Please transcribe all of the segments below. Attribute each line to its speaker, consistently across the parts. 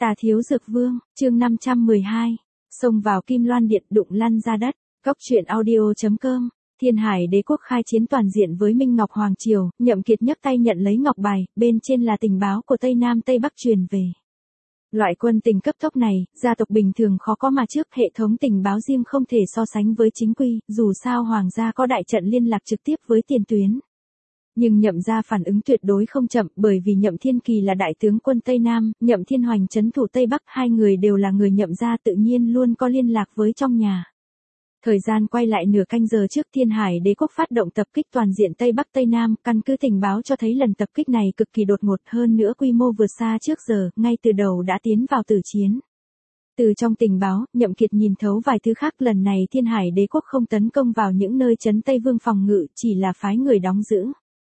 Speaker 1: Tà Thiếu Dược Vương, chương 512. Xông vào Kim Loan Điện đụng lăn ra đất. Cốc truyện audio.com. Thiên Hải Đế quốc khai chiến toàn diện với Minh Ngọc Hoàng Triều, Nhậm Kiệt nhấc tay nhận lấy ngọc bài, bên trên là tình báo của Tây Nam Tây Bắc truyền về. Loại quân tình cấp tốc này, gia tộc bình thường khó có mà trước, hệ thống tình báo riêng không thể so sánh với chính quy, dù sao hoàng gia có đại trận liên lạc trực tiếp với tiền tuyến. Nhưng Nhậm gia phản ứng tuyệt đối không chậm, bởi vì Nhậm Thiên Kỳ là đại tướng quân Tây Nam, Nhậm Thiên Hoành trấn thủ Tây Bắc, hai người đều là người Nhậm gia, tự nhiên luôn có liên lạc với trong nhà. Thời gian quay lại nửa canh giờ trước, Thiên Hải Đế quốc phát động tập kích toàn diện Tây Bắc Tây Nam, căn cứ tình báo cho thấy lần tập kích này cực kỳ đột ngột, hơn nữa quy mô vượt xa trước giờ, ngay từ đầu đã tiến vào tử chiến. Từ trong tình báo, Nhậm Kiệt nhìn thấu vài thứ khác, lần này Thiên Hải Đế quốc không tấn công vào những nơi trấn Tây Vương phòng ngự, chỉ là phái người đóng giữ.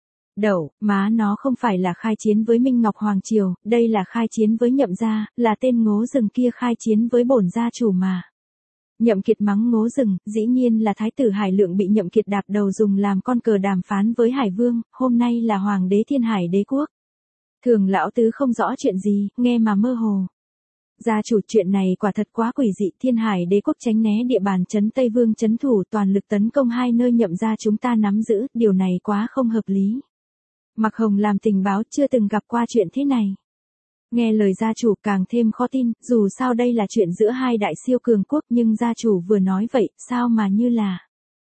Speaker 1: Đậu, má nó không phải là khai chiến với Minh Ngọc Hoàng Triều, đây là khai chiến với Nhậm gia, là tên ngố rừng kia khai chiến với bổn gia chủ mà. Nhậm Kiệt mắng ngố rừng, dĩ nhiên là thái tử Hải Lượng bị Nhậm Kiệt đạp đầu dùng làm con cờ đàm phán với Hải Vương, hôm nay là Hoàng đế Thiên Hải Đế quốc. Thường lão tứ không rõ chuyện gì, nghe mà mơ hồ. Gia chủ, chuyện này quả thật quá quỷ dị, Thiên Hải Đế quốc tránh né địa bàn trấn Tây Vương trấn thủ, toàn lực tấn công hai nơi Nhậm gia chúng ta nắm giữ, điều này quá không hợp lý. Mạc Hồng làm tình báo chưa từng gặp qua chuyện thế này. Nghe lời gia chủ càng thêm khó tin, dù sao đây là chuyện giữa hai đại siêu cường quốc, nhưng gia chủ vừa nói vậy, sao mà như là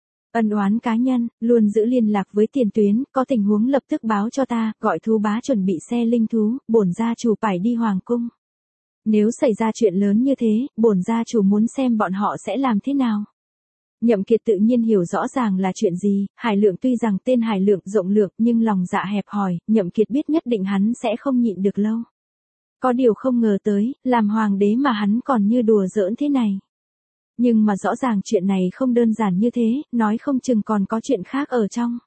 Speaker 1: ân oán cá nhân, luôn giữ liên lạc với tiền tuyến, có tình huống lập tức báo cho ta, gọi thú bá chuẩn bị xe linh thú, bổn gia chủ phải đi hoàng cung. Nếu xảy ra chuyện lớn như thế, bổn gia chủ muốn xem bọn họ sẽ làm thế nào. Nhậm Kiệt tự nhiên hiểu rõ ràng là chuyện gì, Hải Lượng tuy rằng tên Hải Lượng rộng lượng nhưng lòng dạ hẹp hòi, Nhậm Kiệt biết nhất định hắn sẽ không nhịn được lâu. Có điều không ngờ tới, làm hoàng đế mà hắn còn như đùa giỡn thế này. Nhưng mà rõ ràng chuyện này không đơn giản như thế, nói không chừng còn có chuyện khác ở trong.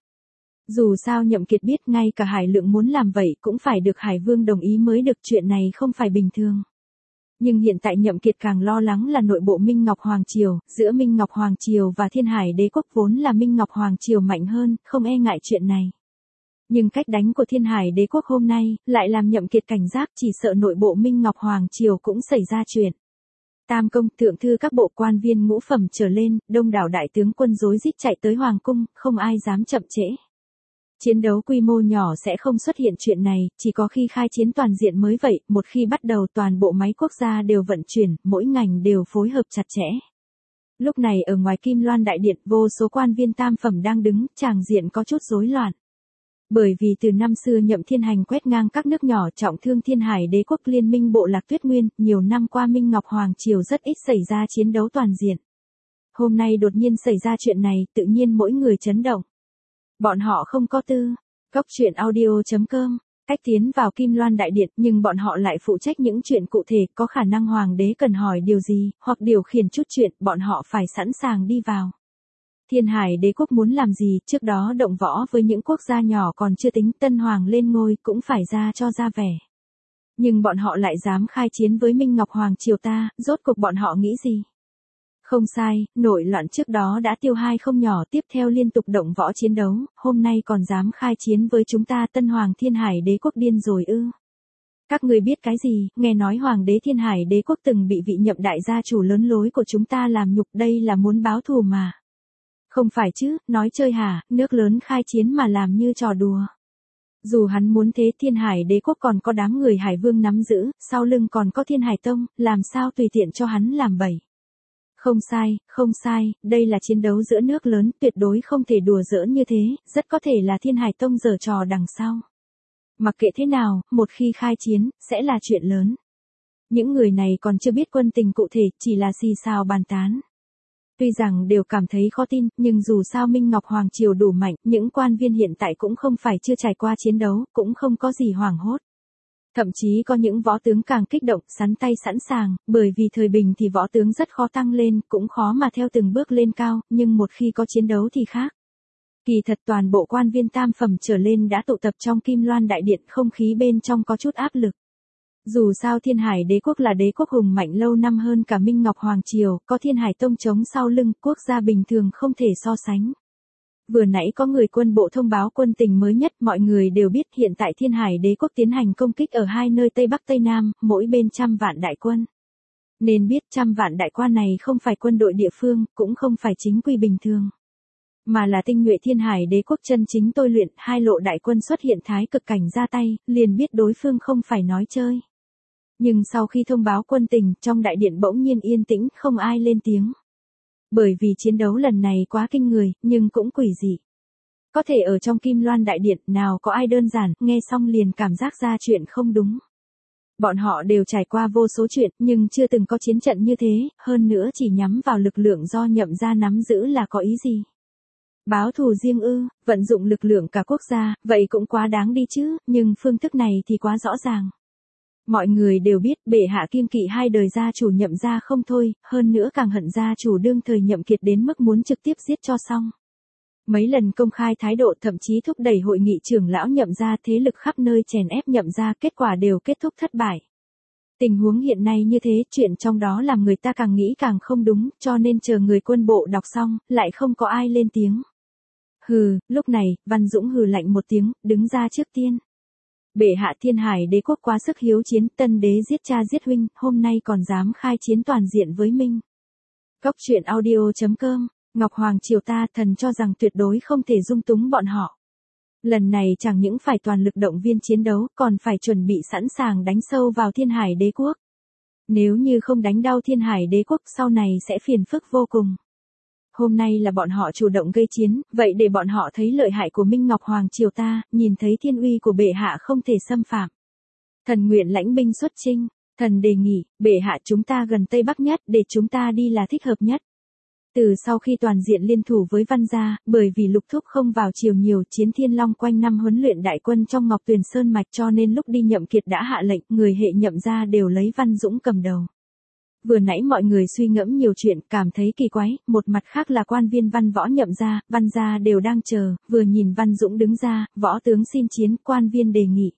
Speaker 1: Dù sao Nhậm Kiệt biết ngay cả Hải Lượng muốn làm vậy cũng phải được Hải Vương đồng ý mới được, chuyện này không phải bình thường. Nhưng hiện tại Nhậm Kiệt càng lo lắng là nội bộ Minh Ngọc Hoàng Triều, giữa Minh Ngọc Hoàng Triều và Thiên Hải Đế quốc, vốn là Minh Ngọc Hoàng Triều mạnh hơn, không e ngại chuyện này. Nhưng cách đánh của Thiên Hải Đế quốc hôm nay, lại làm Nhậm Kiệt cảnh giác, chỉ sợ nội bộ Minh Ngọc Hoàng Triều cũng xảy ra chuyện. Tam công, thượng thư các bộ quan viên ngũ phẩm trở lên, đông đảo đại tướng quân rối rít chạy tới Hoàng cung, không ai dám chậm trễ. Chiến đấu quy mô nhỏ sẽ không xuất hiện chuyện này, chỉ có khi khai chiến toàn diện mới vậy, một khi bắt đầu toàn bộ máy quốc gia đều vận chuyển, mỗi ngành đều phối hợp chặt chẽ. Lúc này ở ngoài Kim Loan Đại Điện, vô số quan viên tam phẩm đang đứng, tràng diện có chút rối loạn. Bởi vì từ năm xưa Nhậm Thiên Hành quét ngang các nước nhỏ, trọng thương Thiên Hải Đế quốc, liên minh bộ lạc Tuyết Nguyên, nhiều năm qua Minh Ngọc Hoàng Triều rất ít xảy ra chiến đấu toàn diện. Hôm nay đột nhiên xảy ra chuyện này, tự nhiên mỗi người chấn động. Bọn họ không có tư. Cốc truyện audio.com. Cách tiến vào Kim Loan Đại Điện, nhưng bọn họ lại phụ trách những chuyện cụ thể, có khả năng hoàng đế cần hỏi điều gì, hoặc điều khiển chút chuyện, bọn họ phải sẵn sàng đi vào. Thiên Hải Đế quốc muốn làm gì, trước đó động võ với những quốc gia nhỏ còn chưa tính, tân hoàng lên ngôi cũng phải ra cho ra vẻ. Nhưng bọn họ lại dám khai chiến với Minh Ngọc Hoàng Triều ta, rốt cuộc bọn họ nghĩ gì? Không sai, nội loạn trước đó đã tiêu hai không nhỏ, tiếp theo liên tục động võ chiến đấu, hôm nay còn dám khai chiến với chúng ta, tân hoàng Thiên Hải Đế quốc điên rồi ư? Các người biết cái gì, nghe nói hoàng đế Thiên Hải Đế quốc từng bị vị Nhậm đại gia chủ lớn lối của chúng ta làm nhục, đây là muốn báo thù mà. Không phải chứ, nói chơi hả, nước lớn khai chiến mà làm như trò đùa. Dù hắn muốn thế, Thiên Hải Đế quốc còn có đám người Hải Vương nắm giữ, sau lưng còn có Thiên Hải Tông, làm sao tùy tiện cho hắn làm bậy. Không sai, đây là chiến đấu giữa nước lớn, tuyệt đối không thể đùa giỡn như thế, rất có thể là Thiên Hải Tông giở trò đằng sau. Mặc kệ thế nào, một khi khai chiến, sẽ là chuyện lớn. Những người này còn chưa biết quân tình cụ thể, chỉ là xì xào bàn tán. Tuy rằng đều cảm thấy khó tin, nhưng dù sao Minh Ngọc Hoàng Triều đủ mạnh, những quan viên hiện tại cũng không phải chưa trải qua chiến đấu, cũng không có gì hoảng hốt. Thậm chí có những võ tướng càng kích động, sắn tay sẵn sàng, bởi vì thời bình thì võ tướng rất khó tăng lên, cũng khó mà theo từng bước lên cao, nhưng một khi có chiến đấu thì khác. Kỳ thật toàn bộ quan viên tam phẩm trở lên đã tụ tập trong Kim Loan Đại Điện, không khí bên trong có chút áp lực. Dù sao Thiên Hải Đế quốc là đế quốc hùng mạnh lâu năm hơn cả Minh Ngọc Hoàng Triều, có Thiên Hải Tông chống sau lưng, quốc gia bình thường không thể so sánh. Vừa nãy có người quân bộ thông báo quân tình mới nhất, mọi người đều biết hiện tại Thiên Hải Đế quốc tiến hành công kích ở hai nơi Tây Bắc Tây Nam, mỗi bên 100 vạn đại quân. Nên biết 100 vạn đại quan này không phải quân đội địa phương, cũng không phải chính quy bình thường, mà là tinh nhuệ Thiên Hải Đế quốc chân chính tôi luyện. Hai lộ đại quân xuất hiện thái cực cảnh ra tay, liền biết đối phương không phải nói chơi. Nhưng sau khi thông báo quân tình, trong đại điện bỗng nhiên yên tĩnh, không ai lên tiếng. Bởi vì chiến đấu lần này quá kinh người, nhưng cũng quỷ dị. Có thể ở trong Kim Loan đại điện, nào có ai đơn giản, nghe xong liền cảm giác ra chuyện không đúng. Bọn họ đều trải qua vô số chuyện, nhưng chưa từng có chiến trận như thế, hơn nữa chỉ nhắm vào lực lượng do Nhậm gia nắm giữ là có ý gì? Báo thù riêng ư, vận dụng lực lượng cả quốc gia, vậy cũng quá đáng đi chứ, nhưng phương thức này thì quá rõ ràng. Mọi người đều biết bệ hạ kiêng kỵ hai đời gia chủ Nhậm gia không thôi, hơn nữa càng hận gia chủ đương thời Nhậm Kiệt đến mức muốn trực tiếp giết cho xong. Mấy lần công khai thái độ, thậm chí thúc đẩy hội nghị trưởng lão Nhậm gia, thế lực khắp nơi chèn ép Nhậm gia, kết quả đều kết thúc thất bại. Tình huống hiện nay như thế, chuyện trong đó làm người ta càng nghĩ càng không đúng, cho nên chờ người quân bộ đọc xong, lại không có ai lên tiếng. Hừ, lúc này, Văn Dũng hừ lạnh một tiếng, đứng ra trước tiên. Bệ hạ Thiên Hải Đế quốc quá sức hiếu chiến, tân đế giết cha giết huynh, hôm nay còn dám khai chiến toàn diện với Minh. Cốc truyện audio.com, Ngọc Hoàng triều ta, thần cho rằng tuyệt đối không thể dung túng bọn họ. Lần này chẳng những phải toàn lực động viên chiến đấu, còn phải chuẩn bị sẵn sàng đánh sâu vào Thiên Hải Đế quốc. Nếu như không đánh đau Thiên Hải Đế quốc, sau này sẽ phiền phức vô cùng. Hôm nay là bọn họ chủ động gây chiến, vậy để bọn họ thấy lợi hại của Minh Ngọc Hoàng triều ta, nhìn thấy thiên uy của bệ hạ không thể xâm phạm. Thần nguyện lãnh binh xuất chinh, thần đề nghị, bệ hạ chúng ta gần Tây Bắc nhất, để chúng ta đi là thích hợp nhất. Từ sau khi toàn diện liên thủ với Văn gia, bởi vì Lục Thúc không vào triều nhiều, Chiến Thiên Long quanh năm huấn luyện đại quân trong Ngọc Tuyền Sơn mạch, cho nên lúc đi Nhậm Kiệt đã hạ lệnh, người hệ Nhậm gia đều lấy Văn Dũng cầm đầu. Vừa nãy mọi người suy ngẫm nhiều chuyện, cảm thấy kỳ quái, một mặt khác là quan viên văn võ Nhậm gia, Văn gia đều đang chờ, vừa nhìn Văn Dũng đứng ra, võ tướng xin chiến, quan viên đề nghị.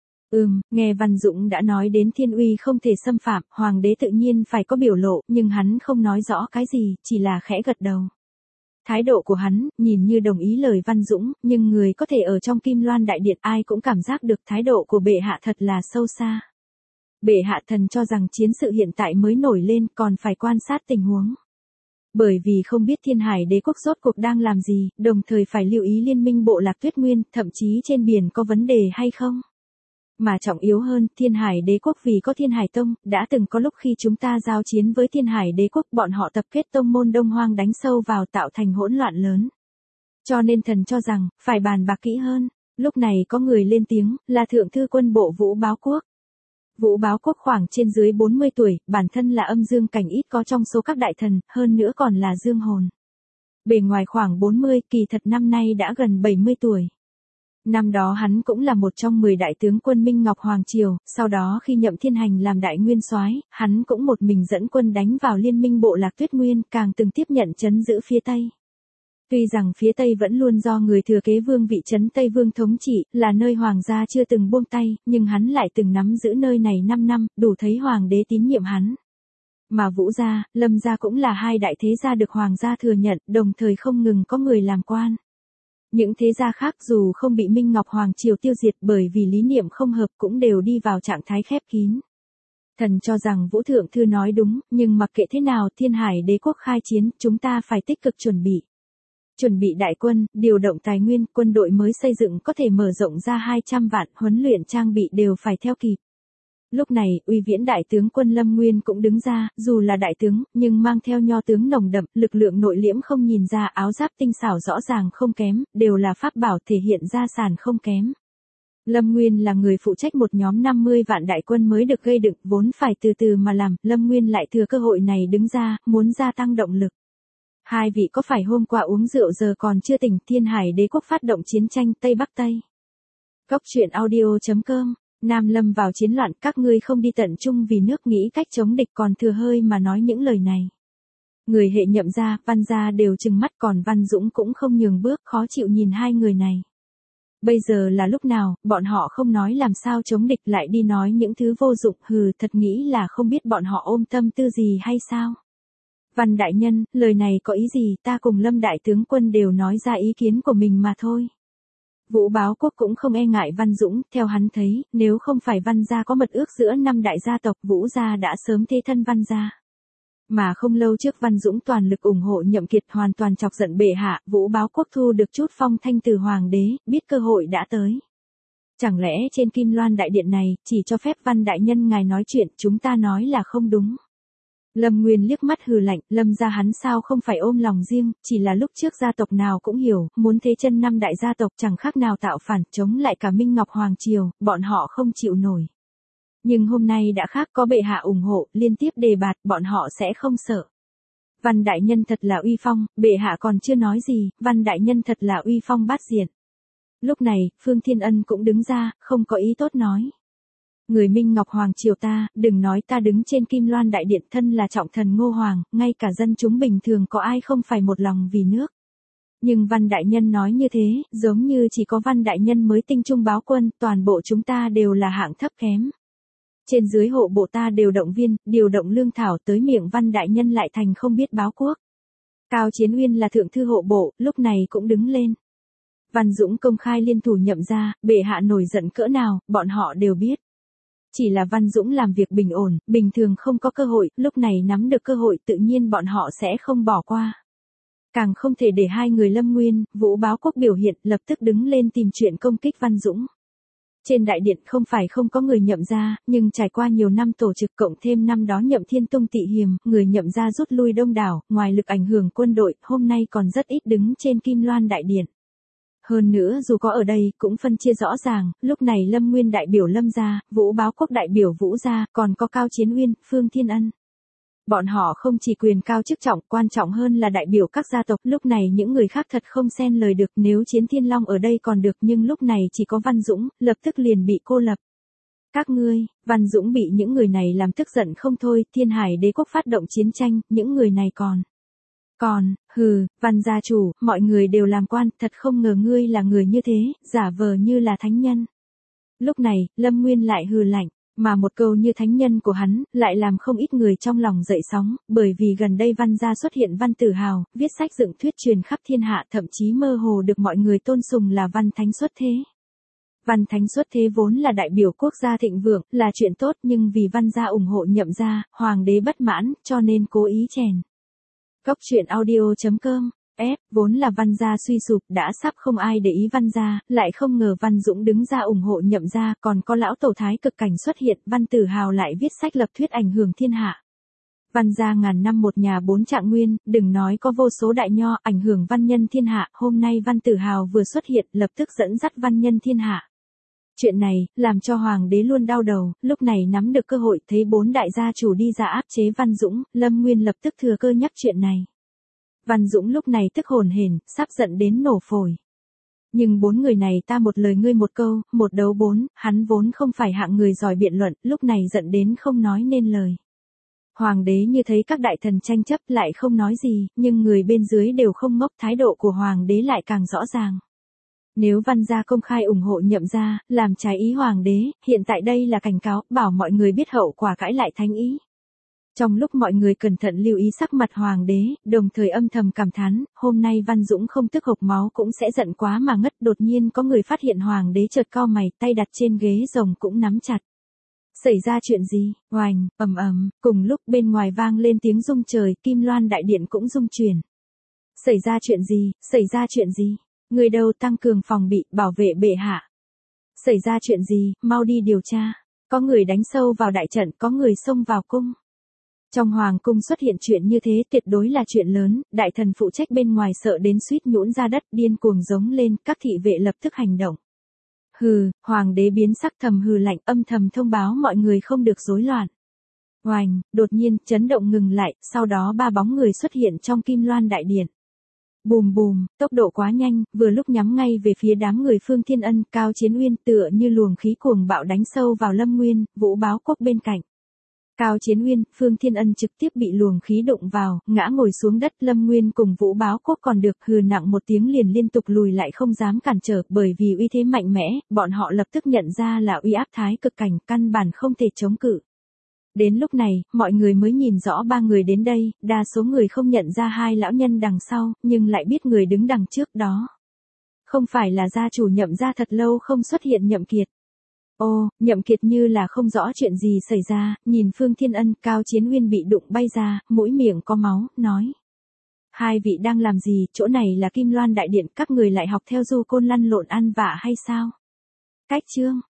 Speaker 1: Nghe Văn Dũng đã nói đến thiên uy không thể xâm phạm, hoàng đế tự nhiên phải có biểu lộ, nhưng hắn không nói rõ cái gì, chỉ là khẽ gật đầu. Thái độ của hắn, nhìn như đồng ý lời Văn Dũng, nhưng người có thể ở trong Kim Loan đại điện ai cũng cảm giác được thái độ của bệ hạ thật là sâu xa. Bệ hạ thần cho rằng chiến sự hiện tại mới nổi lên, còn phải quan sát tình huống. Bởi vì không biết Thiên Hải Đế quốc rốt cuộc đang làm gì, đồng thời phải lưu ý liên minh bộ lạc Tuyết Nguyên, thậm chí trên biển có vấn đề hay không. Mà trọng yếu hơn, Thiên Hải Đế quốc vì có Thiên Hải Tông, đã từng có lúc khi chúng ta giao chiến với Thiên Hải Đế quốc, bọn họ tập kết tông môn Đông Hoang đánh sâu vào, tạo thành hỗn loạn lớn. Cho nên thần cho rằng, phải bàn bạc kỹ hơn. Lúc này có người lên tiếng, là Thượng thư quân bộ Vũ Báo Quốc. Vũ Báo Quốc khoảng trên dưới 40 tuổi, bản thân là âm dương cảnh ít có trong số các đại thần, hơn nữa còn là dương hồn. Bề ngoài khoảng 40, kỳ thật năm nay đã gần 70 tuổi. Năm đó hắn cũng là một trong 10 đại tướng quân Minh Ngọc Hoàng triều, sau đó khi Nhậm Thiên Hành làm đại nguyên soái, hắn cũng một mình dẫn quân đánh vào liên minh bộ lạc Tuyết Nguyên, càng từng tiếp nhận trấn giữ phía Tây. Tuy rằng phía Tây vẫn luôn do người thừa kế vương vị trấn Tây Vương thống trị, là nơi hoàng gia chưa từng buông tay, nhưng hắn lại từng nắm giữ nơi này 5 năm, đủ thấy hoàng đế tín nhiệm hắn. Mà Vũ gia, Lâm gia cũng là hai đại thế gia được hoàng gia thừa nhận, đồng thời không ngừng có người làm quan. Những thế gia khác dù không bị Minh Ngọc Hoàng triều tiêu diệt bởi vì lý niệm không hợp cũng đều đi vào trạng thái khép kín. Thần cho rằng Vũ Thượng Thư nói đúng, nhưng mặc kệ thế nào Thiên Hải Đế quốc khai chiến, chúng ta phải tích cực chuẩn bị. Chuẩn bị đại quân, điều động tài nguyên, quân đội mới xây dựng có thể mở rộng ra 200 vạn, huấn luyện trang bị đều phải theo kịp. Lúc này, uy viễn đại tướng quân Lâm Nguyên cũng đứng ra, dù là đại tướng, nhưng mang theo nho tướng nồng đậm, lực lượng nội liễm không nhìn ra, áo giáp tinh xảo rõ ràng không kém, đều là pháp bảo thể hiện gia sản không kém. Lâm Nguyên là người phụ trách một nhóm 50 vạn đại quân mới được gây dựng, vốn phải từ từ mà làm, Lâm Nguyên lại thừa cơ hội này đứng ra, muốn gia tăng động lực. Hai vị có phải hôm qua uống rượu giờ còn chưa tỉnh, Thiên Hải Đế quốc phát động chiến tranh Tây Bắc Tây. Cốc truyện audio.com, Nam lâm vào chiến loạn, các ngươi không đi tận chung vì nước nghĩ cách chống địch còn thừa hơi mà nói những lời này. Người hệ Nhậm gia, Văn gia đều trừng mắt, còn Văn Dũng cũng không nhường bước, khó chịu nhìn hai người này. Bây giờ là lúc nào, bọn họ không nói làm sao chống địch lại đi nói những thứ vô dụng, hừ, thật nghĩ là không biết bọn họ ôm tâm tư gì hay sao. Văn đại nhân, lời này có ý gì, ta cùng Lâm đại tướng quân đều nói ra ý kiến của mình mà thôi. Vũ Báo Quốc cũng không e ngại Văn Dũng, theo hắn thấy, nếu không phải Văn gia có mật ước giữa 5 đại gia tộc, Vũ gia đã sớm thế thân Văn gia. Mà không lâu trước Văn Dũng toàn lực ủng hộ Nhậm Kiệt hoàn toàn chọc giận bệ hạ, Vũ Báo Quốc thu được chút phong thanh từ hoàng đế, biết cơ hội đã tới. Chẳng lẽ trên Kim Loan đại điện này, chỉ cho phép Văn đại nhân ngài nói chuyện, chúng ta nói là không đúng. Lâm Nguyên liếc mắt hừ lạnh, Lâm gia hắn sao không phải ôm lòng riêng, chỉ là lúc trước gia tộc nào cũng hiểu, muốn thế chân 5 đại gia tộc chẳng khác nào tạo phản, chống lại cả Minh Ngọc Hoàng Triều, bọn họ không chịu nổi. Nhưng hôm nay đã khác, có bệ hạ ủng hộ, liên tiếp đề bạt, bọn họ sẽ không sợ. Văn đại nhân thật là uy phong, bệ hạ còn chưa nói gì, Văn đại nhân thật là uy phong bát diện. Lúc này, Phương Thiên Ân cũng đứng ra, không có ý tốt nói. Người Minh Ngọc Hoàng Triều ta, đừng nói ta đứng trên Kim Loan đại điện, thân là trọng thần Ngô Hoàng, ngay cả dân chúng bình thường có ai không phải một lòng vì nước. Nhưng Văn đại nhân nói như thế, giống như chỉ có Văn đại nhân mới tinh trung báo quân, toàn bộ chúng ta đều là hạng thấp kém. Trên dưới hộ bộ ta đều động viên, điều động lương thảo, tới miệng Văn đại nhân lại thành không biết báo quốc. Cao Chiến Uyên là thượng thư hộ bộ, lúc này cũng đứng lên. Văn Dũng công khai liên thủ Nhậm gia, bệ hạ nổi giận cỡ nào, bọn họ đều biết. Chỉ là Văn Dũng làm việc bình ổn, bình thường không có cơ hội, lúc này nắm được cơ hội tự nhiên bọn họ sẽ không bỏ qua. Càng không thể để hai người Lâm Nguyên, Vũ Báo Quốc biểu hiện, lập tức đứng lên tìm chuyện công kích Văn Dũng. Trên đại điện không phải không có người Nhậm gia, nhưng trải qua nhiều năm tổ chức cộng thêm năm đó Nhậm Thiên Tông tị hiềm, người Nhậm gia rút lui đông đảo, ngoài lực ảnh hưởng quân đội, hôm nay còn rất ít đứng trên Kim Loan đại điện. Hơn nữa dù có ở đây, cũng phân chia rõ ràng, lúc này Lâm Nguyên đại biểu Lâm gia, Vũ Báo Quốc đại biểu Vũ gia, còn có Cao Chiến Uyên, Phương Thiên Ân. Bọn họ không chỉ quyền cao chức trọng, quan trọng hơn là đại biểu các gia tộc, lúc này những người khác thật không xen lời được, nếu Chiến Thiên Long ở đây còn được, nhưng lúc này chỉ có Văn Dũng, lập tức liền bị cô lập. Các ngươi, Văn Dũng bị những người này làm tức giận không thôi, Thiên Hải Đế quốc phát động chiến tranh, những người này Văn gia chủ, mọi người đều làm quan, thật không ngờ ngươi là người như thế, giả vờ như là thánh nhân. Lúc này, Lâm Nguyên lại hừ lạnh, mà một câu như thánh nhân của hắn, lại làm không ít người trong lòng dậy sóng, bởi vì gần đây Văn gia xuất hiện Văn Tử Hào, viết sách dựng thuyết truyền khắp thiên hạ, thậm chí mơ hồ được mọi người tôn sùng là Văn Thánh xuất thế. Văn Thánh xuất thế vốn là đại biểu quốc gia thịnh vượng, là chuyện tốt, nhưng vì Văn gia ủng hộ Nhậm gia, hoàng đế bất mãn, cho nên cố ý chèn. Góc truyện audio.com, vốn là Văn gia suy sụp, đã sắp không ai để ý Văn gia, lại không ngờ Văn Dũng đứng ra ủng hộ Nhậm gia, còn có lão tổ thái cực cảnh xuất hiện, Văn Tử Hào lại viết sách lập thuyết ảnh hưởng thiên hạ. Văn gia ngàn năm một nhà 4 trạng nguyên, đừng nói có vô số đại nho, ảnh hưởng văn nhân thiên hạ, hôm nay Văn Tử Hào vừa xuất hiện, lập tức dẫn dắt văn nhân thiên hạ. Chuyện này, làm cho hoàng đế luôn đau đầu, lúc này nắm được cơ hội, thấy 4 đại gia chủ đi ra áp chế Văn Dũng, Lâm Nguyên lập tức thừa cơ nhắc chuyện này. Văn Dũng lúc này tức hồn hển, sắp giận đến nổ phổi. Nhưng 4 người này ta một lời ngươi một câu, một đấu 4, hắn vốn không phải hạng người giỏi biện luận, lúc này giận đến không nói nên lời. Hoàng đế như thấy các đại thần tranh chấp lại không nói gì, nhưng người bên dưới đều không ngốc, thái độ của hoàng đế lại càng rõ ràng. Nếu Văn gia công khai ủng hộ Nhậm gia, làm trái ý hoàng đế, hiện tại đây là cảnh cáo, bảo mọi người biết hậu quả cãi lại thánh ý. Trong lúc mọi người cẩn thận lưu ý sắc mặt hoàng đế, đồng thời âm thầm cảm thán, hôm nay Văn Dũng không tức hộc máu cũng sẽ giận quá mà ngất, đột nhiên có người phát hiện hoàng đế chợt cau mày, tay đặt trên ghế rồng cũng nắm chặt. Xảy ra chuyện gì? Oành, ầm ầm, cùng lúc bên ngoài vang lên tiếng rung trời, Kim Loan đại điện cũng rung chuyển. Xảy ra chuyện gì? Xảy ra chuyện gì? Người đâu tăng cường phòng bị, bảo vệ bệ hạ. Xảy ra chuyện gì, mau đi điều tra. Có người đánh sâu vào đại trận, có người xông vào cung. Trong hoàng cung xuất hiện chuyện như thế tuyệt đối là chuyện lớn, đại thần phụ trách bên ngoài sợ đến suýt nhũn ra đất, điên cuồng giống lên, các thị vệ lập tức hành động. Hừ, hoàng đế biến sắc, thầm hừ lạnh, âm thầm thông báo mọi người không được rối loạn. Oành, đột nhiên, chấn động ngừng lại, sau đó 3 bóng người xuất hiện trong Kim Loan đại điện. Bùm bùm, tốc độ quá nhanh, vừa lúc nhắm ngay về phía đám người Phương Thiên Ân, Cao Chiến Uyên, tựa như luồng khí cuồng bạo đánh sâu vào Lâm Nguyên, Vũ Báo Quốc bên cạnh. Cao Chiến Uyên, Phương Thiên Ân trực tiếp bị luồng khí đụng vào, ngã ngồi xuống đất, Lâm Nguyên cùng Vũ Báo Quốc còn được, hừ nặng một tiếng liền liên tục lùi lại không dám cản trở, bởi vì uy thế mạnh mẽ, bọn họ lập tức nhận ra là uy áp thái cực cảnh, căn bản không thể chống cự. Đến lúc này, mọi người mới nhìn rõ ba người đến đây, đa số người không nhận ra hai lão nhân đằng sau, nhưng lại biết người đứng đằng trước đó. Không phải là gia chủ Nhậm gia thật lâu không xuất hiện Nhậm Kiệt. Ô, Nhậm Kiệt như là không rõ chuyện gì xảy ra, nhìn Phương Thiên Ân, Cao Chiến Uyên bị đụng bay ra, mũi miệng có máu, nói. Hai vị đang làm gì, chỗ này là Kim Loan Đại Điện, các người lại học theo Du Côn lăn lộn ăn vạ hay sao? Cách chương.